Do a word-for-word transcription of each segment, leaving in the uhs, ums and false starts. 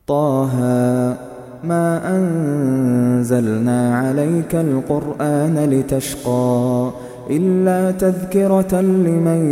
طه ما أنزلنا عليك القرآن لتشقى إلا تذكرة لمن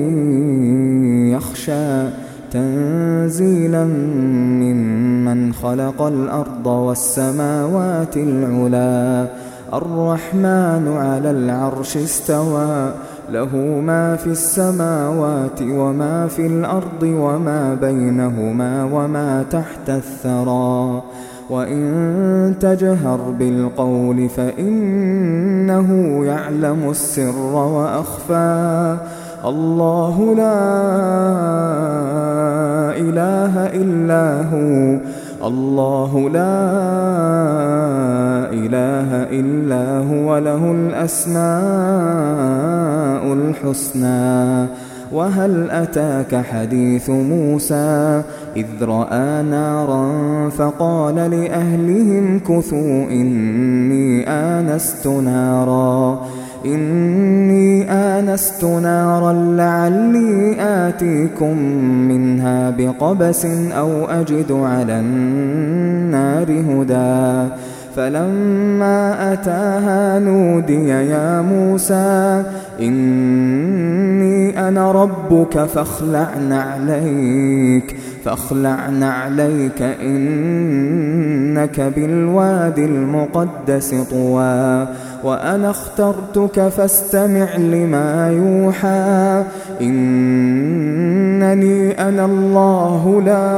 يخشى تنزيلا ممن خلق الأرض والسماوات العلا الرحمن على العرش استوى له ما في السماوات وما في الأرض وما بينهما وما تحت الثرى وإن تجهر بالقول فإنه يعلم السر وأخفى الله لا إله إلا هو الله لا إله إلا هو له الأسماء الحسنى وهل أتاك حديث موسى إذ رأى نارا فقال لأهلهم كثوا إني آنست نارا إني آنست نارا لعلي آتيكم منها بقبس أو أجد على النار هدى فلما أتاها نودي يا موسى إني أنا ربك فاخلع نعليك فاخلع نعليك إنك بالوادي المقدس طوى وأنا اخترتك فاستمع لما يوحى إنني أنا الله لا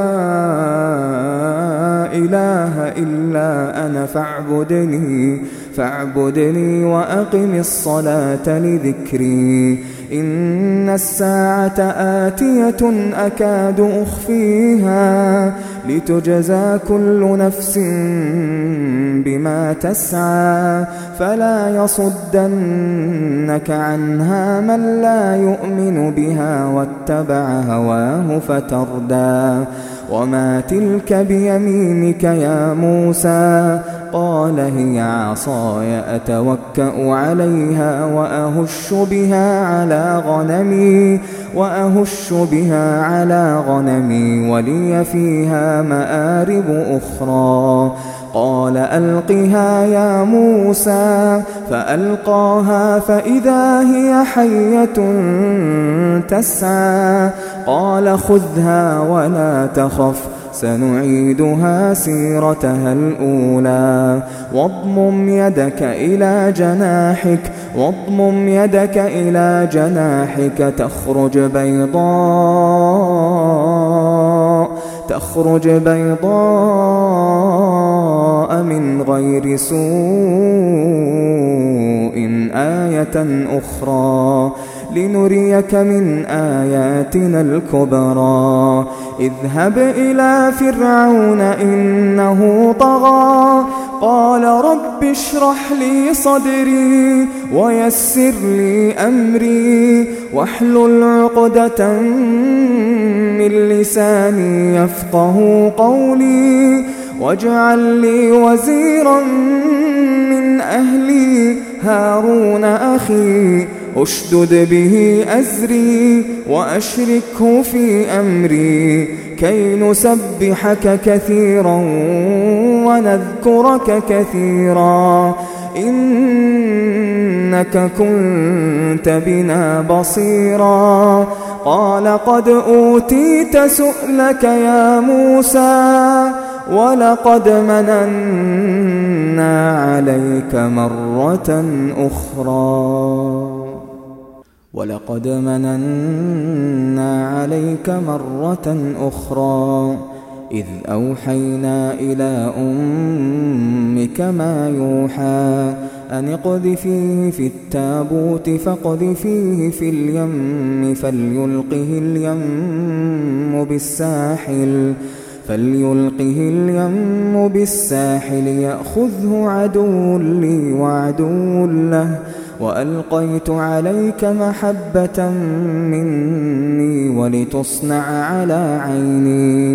إله إلا أنا فاعبدني فاعبدني وأقم الصلاة لذكري إن الساعة آتية أكاد أخفيها لتجزى كل نفس بما تسعى فلا يصدنك عنها من لا يؤمن بها واتبع هواه فتردى وما تلك بيمينك يا موسى قال هي عصاي أتوكأ عليها وأهش بها على غنمي وأهش بها على غنمي ولي فيها مآرب أخرى قال ألقها يا موسى فألقاها فإذا هي حية تسعى قال خذها ولا تخف سنعيدها سيرتها الأولى واضمم يدك إلى جناحك واضمم يدك إلى جناحك تخرج بيضاء تخرج بيضاء من غير سوء آية أخرى لنريك من آياتنا الكبرى اذهب إلى فرعون إنه طغى قال رب اشرح لي صدري ويسر لي أمري واحلل عقدة من لساني يفقه قولي واجعل لي وزيرا من أهلي هارون أخي أشدد به أزري وأشركه في أمري كي نسبحك كثيرا ونذكرك كثيرا إنك كنت بنا بصيرا قال قد أوتيت سؤلك يا موسى ولقد مننا عليك مرة أخرى ولقد مننا عليك مرة أخرى إذ أوحينا إلى أمك ما يوحى أن اقذفيه في التابوت فاقذفيه في اليم فليلقه اليم بالساحل فليلقه اليم بالساحل يأخذه عدو لي وعدو له وألقيت عليك محبة مني ولتصنع على عيني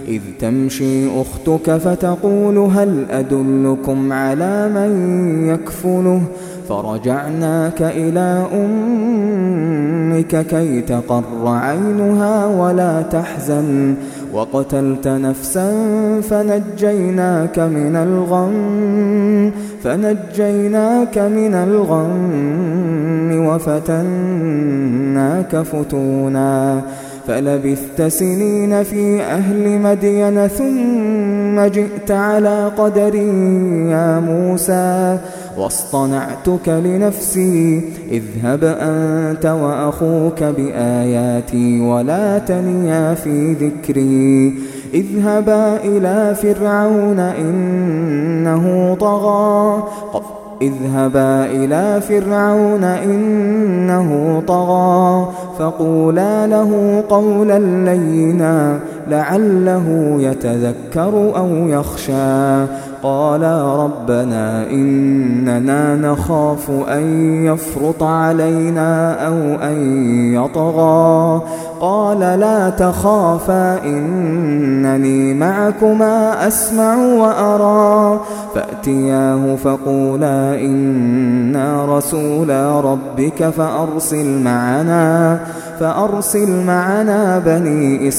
إذ تمشي أختك فتقول هل أدلكم على من يكفله فرجعناك إلى أمك كي تقر عينها ولا تحزن وقتلت نفسا فنجيناك من الغم فنجيناك من الغم وفتناك فتونا فلبثت سنين في أهل مدين ثم جئت على قدر يا موسى واصطنعتك لنفسي اذهب أنت وأخوك بآياتي ولا تنيا في ذكري اذهبا إلى فرعون إنه طغى اذهبا إلى فرعون إنه طغى فقولا له قولا لينا لعله يتذكر أو يخشى قالا ربنا إننا نخاف أن يفرط علينا أو أن يطغى قال لا تخافا إنني معكما أسمع وأرى فأتياه فقولا إنا رسولا ربك فأرسل معنا فأرسل معنا بني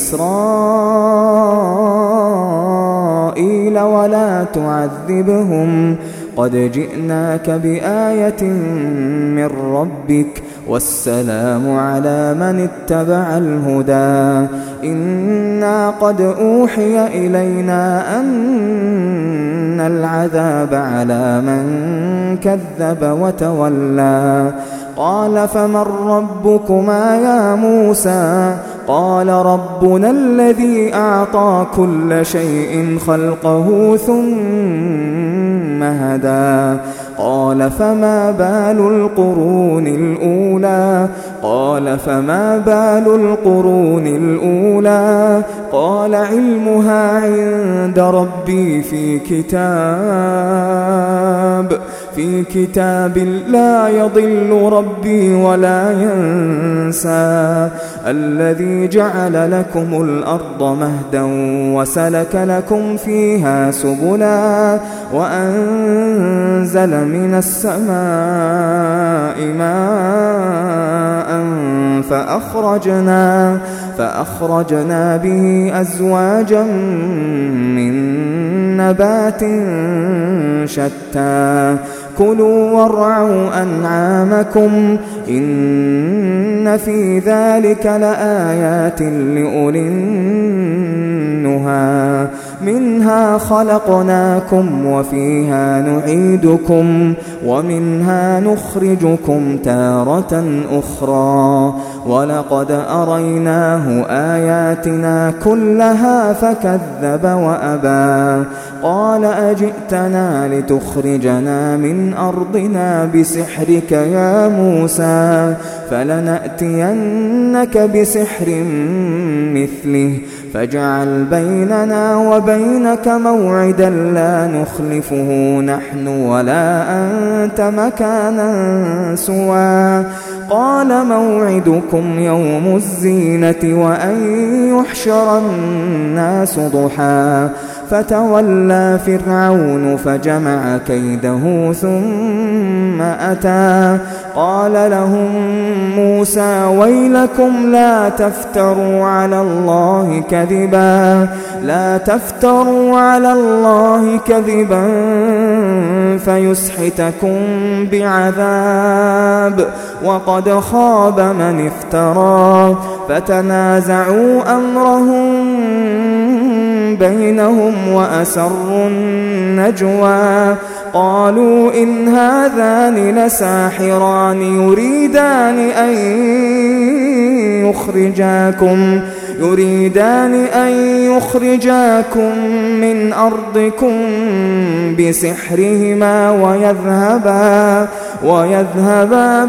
إسرائيل ولا تعذبهم قد جئناك بآية من ربك والسلام على من اتبع الهدى إنا قد أوحي إلينا أن العذاب على من كذب وتولى قال فمن ربكما يا موسى قال ربنا الذي أعطى كل شيء خلقه ثم هدى قال فما بال القرون الأولى قال فما بال القرون الأولى قال علمها عند ربي في كتاب في كتاب لا يضل ربي ولا ينسى الذي جعل لكم الأرض مهدا وسلك لكم فيها سبلا وأنزل من السماء ماء فأخرجنا فأخرجنا به أزواجا من نبات شتى كلوا وارعوا أنعامكم إن في ذلك لآيات لأولي النهى منها خلقناكم وفيها نعيدكم ومنها نخرجكم تارة أخرى ولقد أريناه آياتنا كلها فكذب وأبى قال أجئتنا لتخرجنا من أرضنا بسحرك يا موسى فلنأتينك بسحر مثله فاجعل بيننا وبينك موعدا لا نخلفه نحن ولا أنت مكانا سوى قال موعدكم يوم الزينة وأن يحشر الناس ضحى فتولى فرعون فجمع كيده ثم أتى قال لهم موسى ويلكم لا تفتروا على الله كذبا لا تفتروا على الله كذبا فيسحتكم بعذاب وقد خاب من افترى فتنازعوا أمرهم بينهم وأسروا النجوى قالوا إن هذان لساحران يريدان أن يخرجاكم يريدان أن يخرجاكم من أرضكم بسحرهما ويذهبا ويذهبا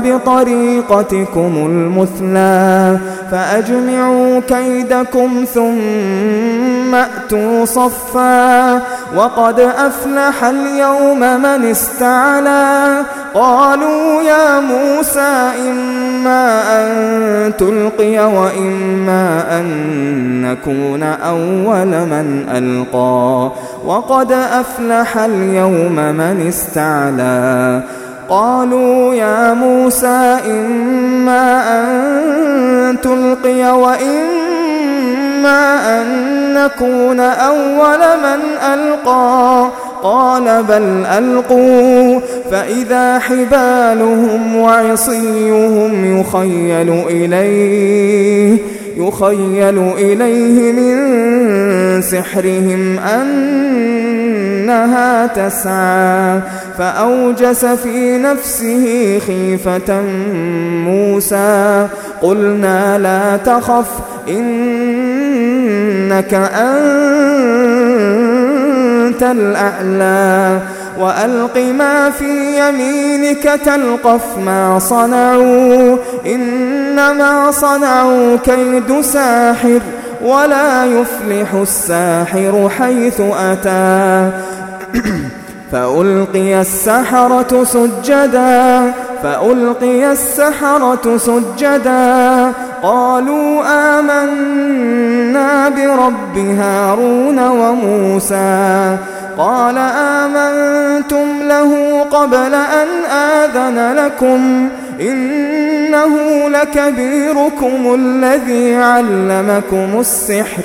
بطريقتكم المثلى فأجمعوا كيدكم ثم ائتوا صفا وقد أفلح اليوم من استعلى قالوا يا موسى إما أن تلقي وإما أن نكون أول من ألقى وقد أفلح اليوم من استعلى قالوا يا موسى إما أن تلقي وإما أن نكون أول من ألقى قال بل ألقوا فإذا حبالهم وعصيهم يخيل إليه يخيل إليه من سحرهم أنها تسعى فأوجس في نفسه خيفة موسى قلنا لا تخف إنك أنت الأعلى وألق ما في يمينك تلقف ما صنعوا إنما صنعوا كيد ساحر ولا يفلح الساحر حيث أتى فألقي السحرة سجدا فألقي السحرة سجدا قالوا آمنا برب هارون وموسى قال آمنتم له قبل أن آذن لكم إنه لكبيركم الذي علمكم السحر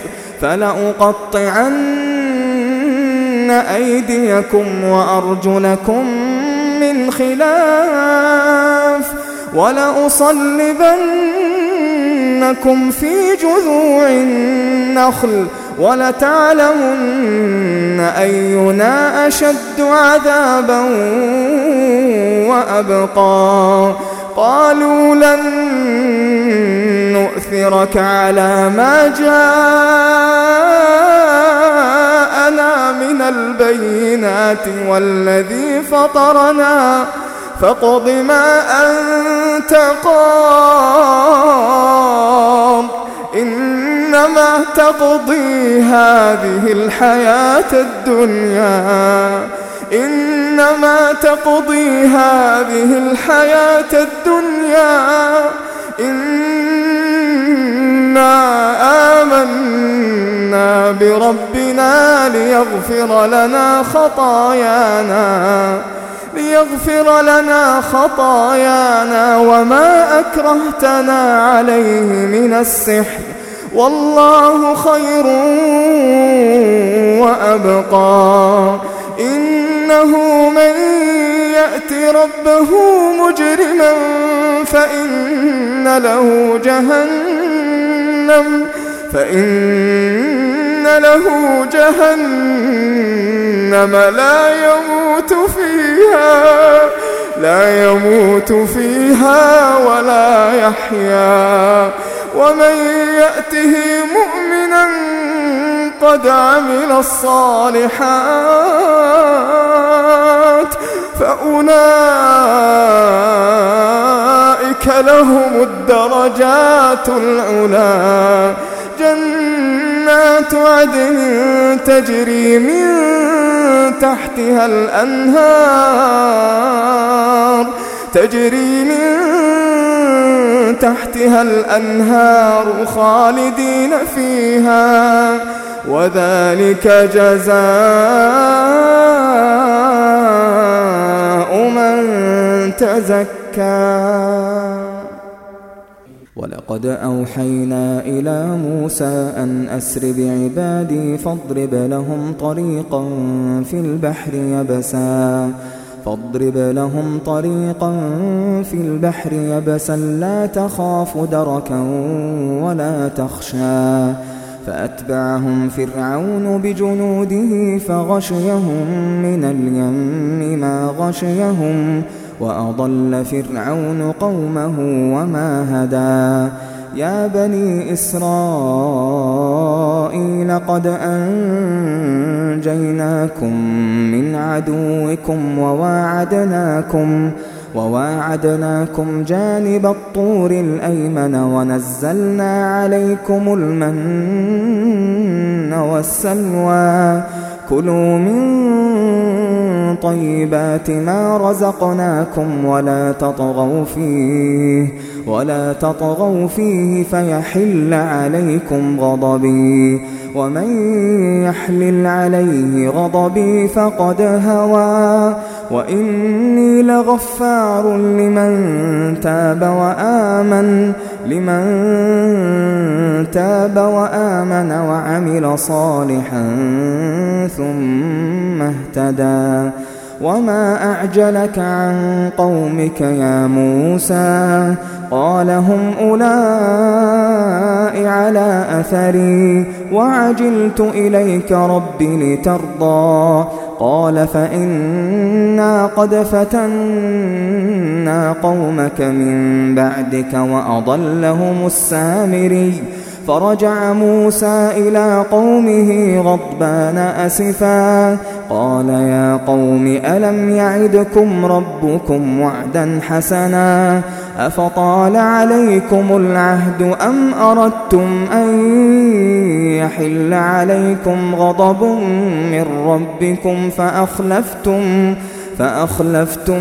فلأقطعن أيديكم وأرجلكم من خلاف ولأصلبنكم في جذوع النخل ولتعلمن أينا أشد عذابا وأبقى قالوا لن نؤثرك على ما جاءنا من البينات والذي فطرنا فاقض ما أنت قاض إنما تقضي هذه الحياة الدنيا إنما تقضي هذه الحياة الدنيا إنا آمنا بربنا ليغفر لنا خطايانا ليغفر لنا خطايانا وما أكرهتنا عليه من السحر والله خير وأبقى إنه من يأت ربه مجرما فإن له جهنم فإن له جهنم لا يموت فيها لا يموت فيها ولا يحيا ومن يأته مؤمنا قد عمل الصالحات فأولئك لهم الدرجات العلى جنات عدن تجري من تحتها الأنهار تجري من تحتها الأنهار خالدين فيها وذلك جزاء من تزكى ولقد أوحينا إلى موسى أن أسر بعبادي فاضرب لهم طريقا في البحر يبسا فاضرب لهم طريقا في البحر يبسا لا تخاف دركا ولا تخشى فأتبعهم فرعون بجنوده فغشيهم من اليم ما غشيهم وأضل فرعون قومه وما هدى يا بني إسرائيل قد أنجيناكم من عدوكم وواعدناكم وواعدناكم جانب الطور الأيمن ونزلنا عليكم المن والسلوى كلوا من طيبات ما رزقناكم ولا تطغوا فيه ولا تطغوا فيه فيحل عليكم غضبي ومن يحلل عليه غضبي فقد هوى وإني لغفار لمن تاب وآمن لمن تاب وآمن وعمل صالحا ثم اهتدى وما أعجلك عن قومك يا موسى قال هم أولئك على أثري وعجلت إليك رب لترضى قال فإنا قد فتنا قومك من بعدك وأضلهم السامري فرجع موسى إلى قومه غضبان أسفا قال يا قوم ألم يعدكم ربكم وعدا حسنا أفطال عليكم العهد أم أردتم أن يحل عليكم غضب من ربكم فأخلفتم فأخلفتم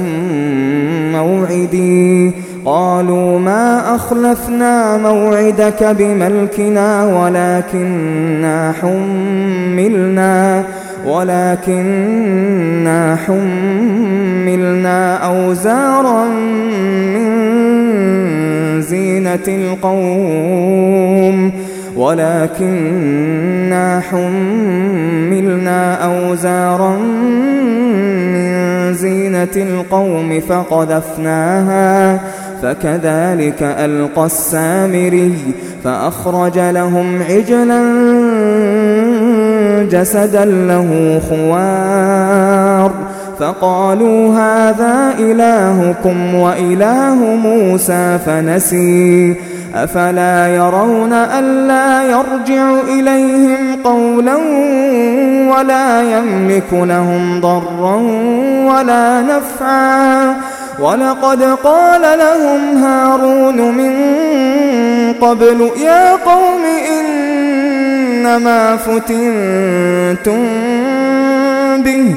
موعدي قالوا ما أخلفنا موعدك بملكنا ولكننا حملنا ولكننا حملنا أوزارا من زينة القوم ولكننا حملنا أوزارا من زينة القوم فقذفناها فكذلك ألقى السامري فأخرج لهم عجلا جسدا له خوار فقالوا هذا إلهكم وإله موسى فنسي أفلا يرون ألا يرجع إليهم قولا ولا يملك لهم ضرا ولا نفعا ولقد قال لهم هارون من قبل يا قوم إنما فتنتم به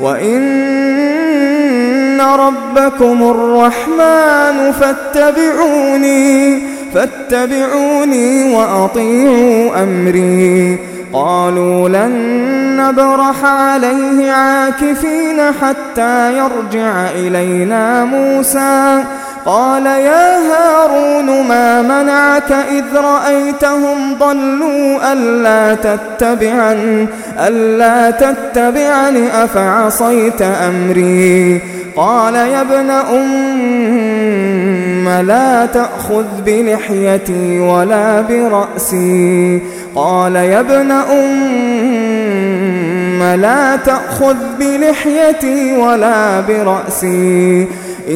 وإن ربكم الرحمن فاتبعوني فاتبعوني وأطيعوا أمري قالوا لن نبرح عليه عاكفين حتى يرجع إلينا موسى قال يا هارون ما منعك إذ رأيتهم ضلوا ألا تتبعني ألا تتبعني أفعصيت أمري قال يا ابن أم لا تأخذ بلحيتي ولا برأسي قال يا ابن أم لا تأخذ بلحيتي ولا برأسي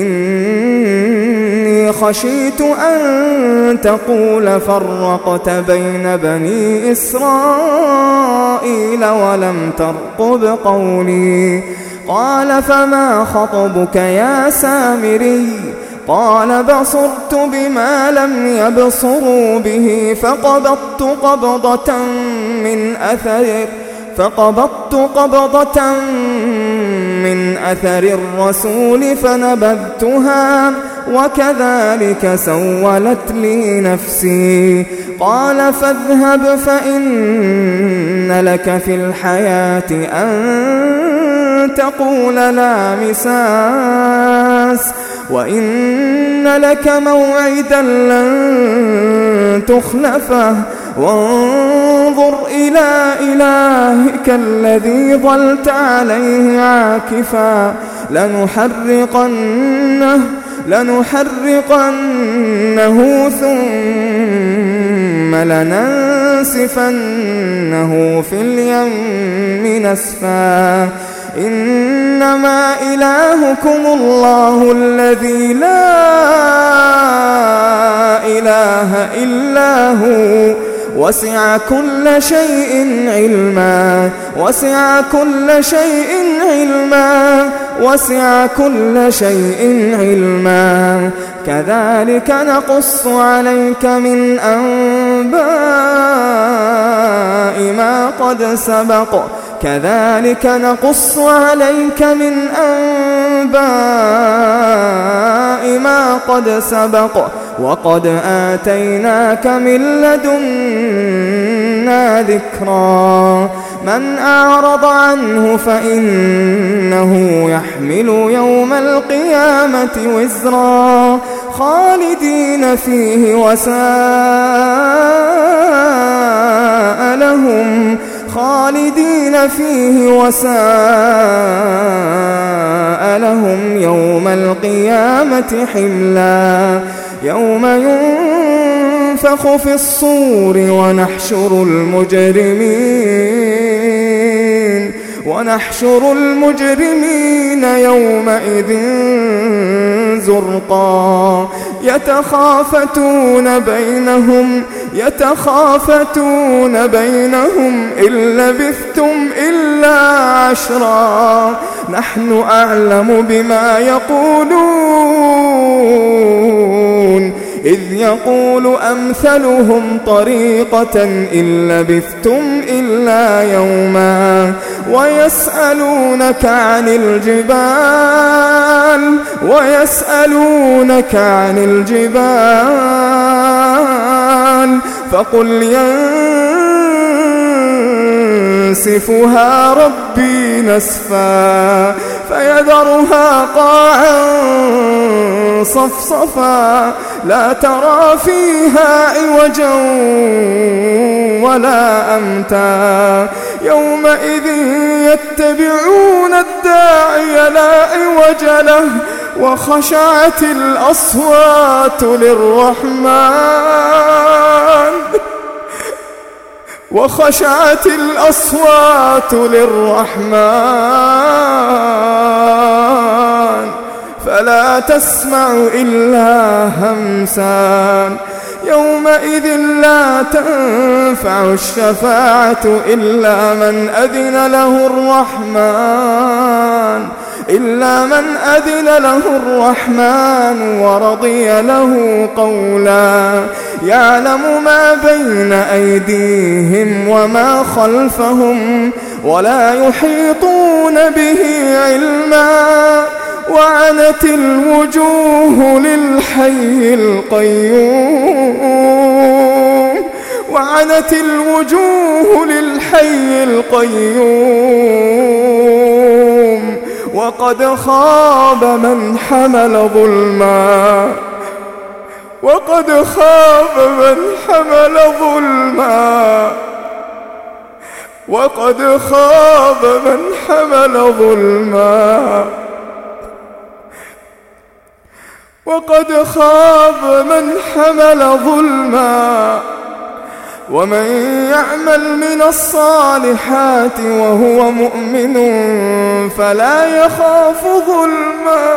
إني خشيت أن تقول فرقت بين بني إسرائيل ولم ترقب قولي قال فما خطبك يا سامري قال بصرت بما لم يبصروا به فقبضت قبضة من أثر فقبضت قبضة من أثر الرسول فنبذتها وكذلك سولت لي نفسي قال فاذهب فإن لك في الحياة أن تقول لا مساس وإن لك موعدا لن تخلفه وانظر إلى إلهك الذي ظلت عليه عاكفا لنحرقنه لنحرقنه ثم لننسفنه في اليم نسفا إنما إلهكم الله الذي لا إله إلا هو وسع كل شيء علما وسع كل شيء علما وسع كل شيء علما كذلك نقص عليك من أنباء ما قد سبق كذلك نقص عليك من أنباء ما قد سبق وقد آتيناك من لدنا ذكرا من أعرض عنه فإنه يحمل يوم القيامة وزرا خالدين فيه وساء لهم خالدين فيه وساء لهم يوم القيامة حملا يوم ينفخ في الصور ونحشر المجرمين ونحشر المجرمين يومئذ زرقا يتخافتون بينهم يتخافتون بينهم إن لبثتم إلا عشرا نحن أعلم بما يقولون إذ يقول أمثلهم طريقة إن لبثتم إلا يوما ويسألونك عن الجبال ويسألونك عن الجبال فقل ينسفها ربي نسفا فيذرها قاعا صفصفا لا ترى فيها عوجا ولا أمتا يومئذ يتبعون الداعي لا عوج له وخشعت الأصوات للرحمن وخشعت الأصوات للرحمن فلا تسمع إلا همسا يومئذ لا تنفع الشفاعة إلا من أذن له الرحمن إلا من أذن له الرحمن ورضي له قولا يعلم ما بين أيديهم وما خلفهم ولا يحيطون به علما وعنت الوجوه للحي القيوم وعنت الوجوه للحي القيوم وقد خاب من حمل ظلما وقد خاب من حمل ظلما وقد خاب من حمل ظلما وقد خاب من حمل ظلما ومن يعمل من الصالحات وهو مؤمن فلا يخاف ظلما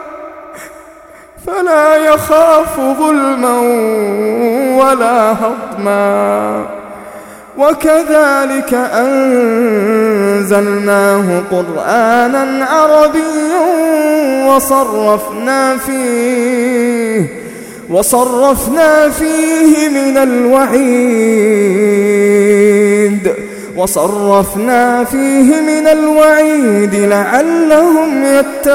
فلا يخاف ظلما ولا هضما وكذلك أنزلناه قرآنا عربيا وصرفنا فيه وصرفنا فيه من الوعيد وصرفنا فيه من الوعيد لعلهم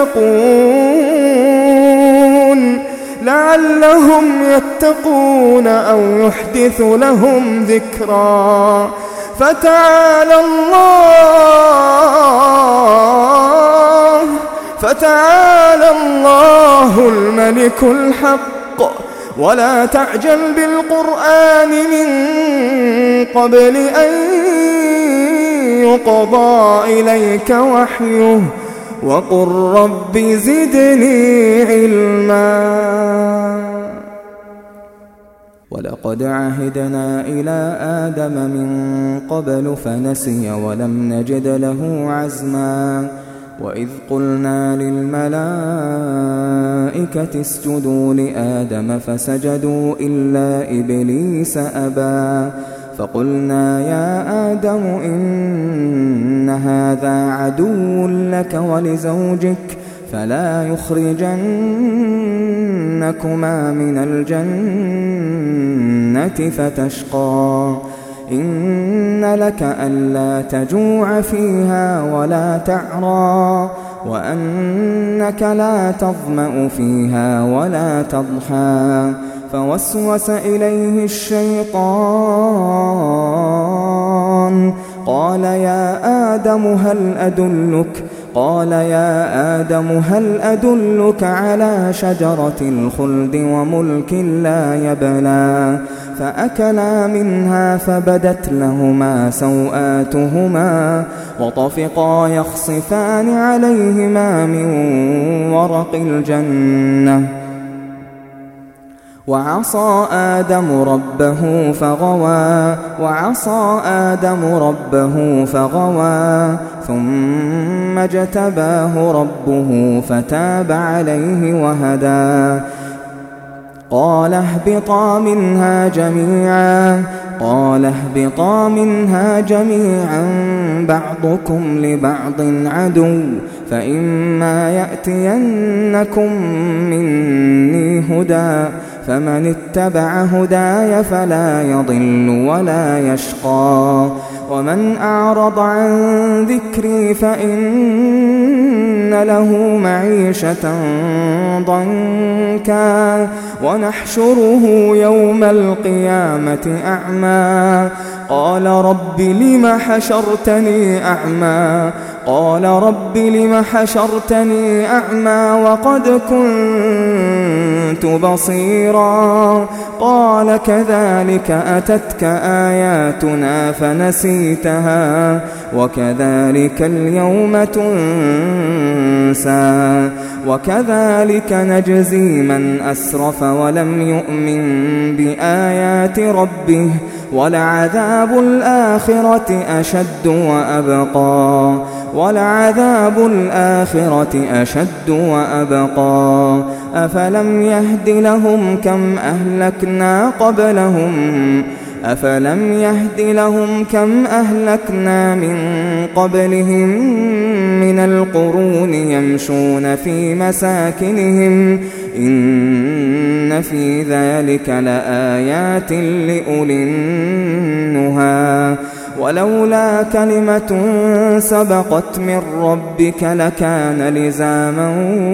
يتقون لعلهم يتقون أو يحدث لهم ذكرا فتعالى الله فتعالى الله الملك الحق ولا تعجل بالقرآن من قبل أن يقضى إليك وحيه وقل رب زدني علما ولقد عهدنا إلى آدم من قبل فنسي ولم نجد له عزما وإذ قلنا للملائكة اسجدوا لآدم فسجدوا إلا إبليس أبى فقلنا يا آدم إن هذا عدو لك ولزوجك فلا يخرجنكما من الجنة فتشقى إن لك ألا تجوع فيها ولا تعرى وأنك لا تظمأ فيها ولا تضحى فوسوس إليه الشيطان قال يا آدم هل أدلك قال يا آدم هل أدلك على شجرة الخلد وملك لا يبلى فأكلا منها فبدت لهما سوآتهما وطفقا يخصفان عليهما من ورق الجنة وعصى آدم ربه فغوى وعصى آدم ربه فغوى ثم اجتباه ربه فتاب عليه وهدى قال اهبطا منها جميعا قال اهبطا منها جميعا بعضكم لبعض عدو فإما يأتينكم مني هدى فمن اتبع هداي فلا يضل ولا يشقى ومن أعرض عن ذكري فإن له معيشة ضنكا ونحشره يوم القيامة أعمى قال رب لم حشرتني أعمى قال رب لم حشرتني أعمى وقد كنت بصيرا قال كذلك أتتك آياتنا فنسيتها وكذلك اليوم تنسى وكذلك نجزي من أسرف ولم يؤمن بآيات ربه ولعذاب الآخرة أشد وأبقى ولعذاب الآخرة أشد وأبقى أفلم يهد لهم كم أهلكنا قبلهم أفلم يهد لهم كم أهلكنا من قبلهم من القرون يمشون في مساكنهم إن في ذلك لآيات لأولي النهى ولولا كلمة سبقت من ربك لكان لزاما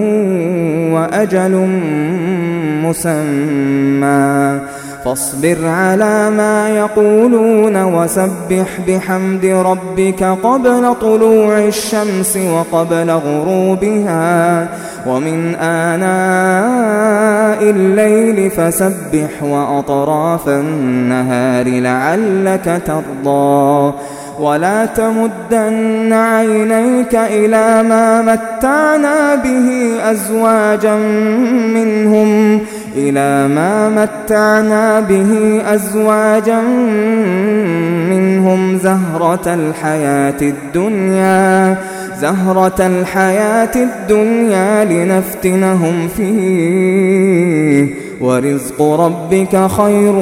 وأجل مسمى فاصبر على ما يقولون وسبح بحمد ربك قبل طلوع الشمس وقبل غروبها ومن آناء الليل فسبح وأطراف النهار لعلك ترضى ولا تمدن عينيك إلى ما متعنا به أزواجا منهم إلى ما متعنا به أزواجا منهم زهرة الحياة الدنيا زهرة الحياة الدنيا لنفتنهم فيه ورزق ربك خير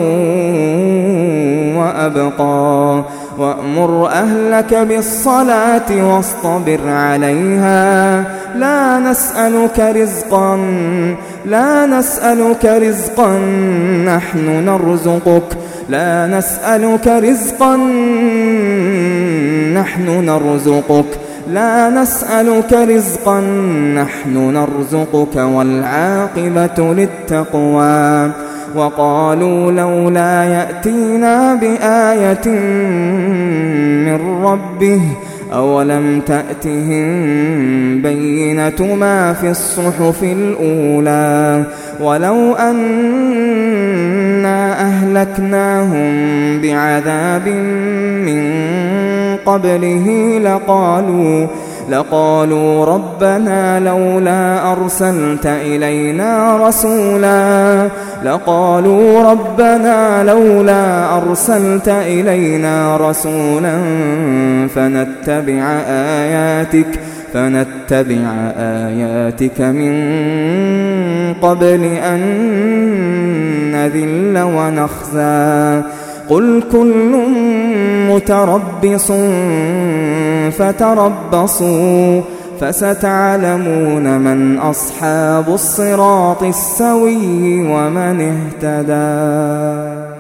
وأبقى وأمر أهلك بالصلاة واصطبر عليها لا نسألك رزقا لا نسألك رزقا نحن نرزقك لا نسألك رزقا نحن نرزقك لا نسألك رزقا نحن نرزقك والعاقبة للتقوى وقالوا لولا يأتينا بآية من ربه أولم تأتهم بينة ما في الصحف الأولى ولو أنا أهلكناهم بعذاب من قبله لقالوا لقالوا ربنا لولا أرسلت إلينا رسولا لقالوا ربنا لولا أرسلت إلينا رسولا فنتبع آياتك فنتبع آياتك من قبل أن نذل ونخزى قل كل متربص فتربصوا فستعلمون من أصحاب الصراط السوي ومن اهتدى.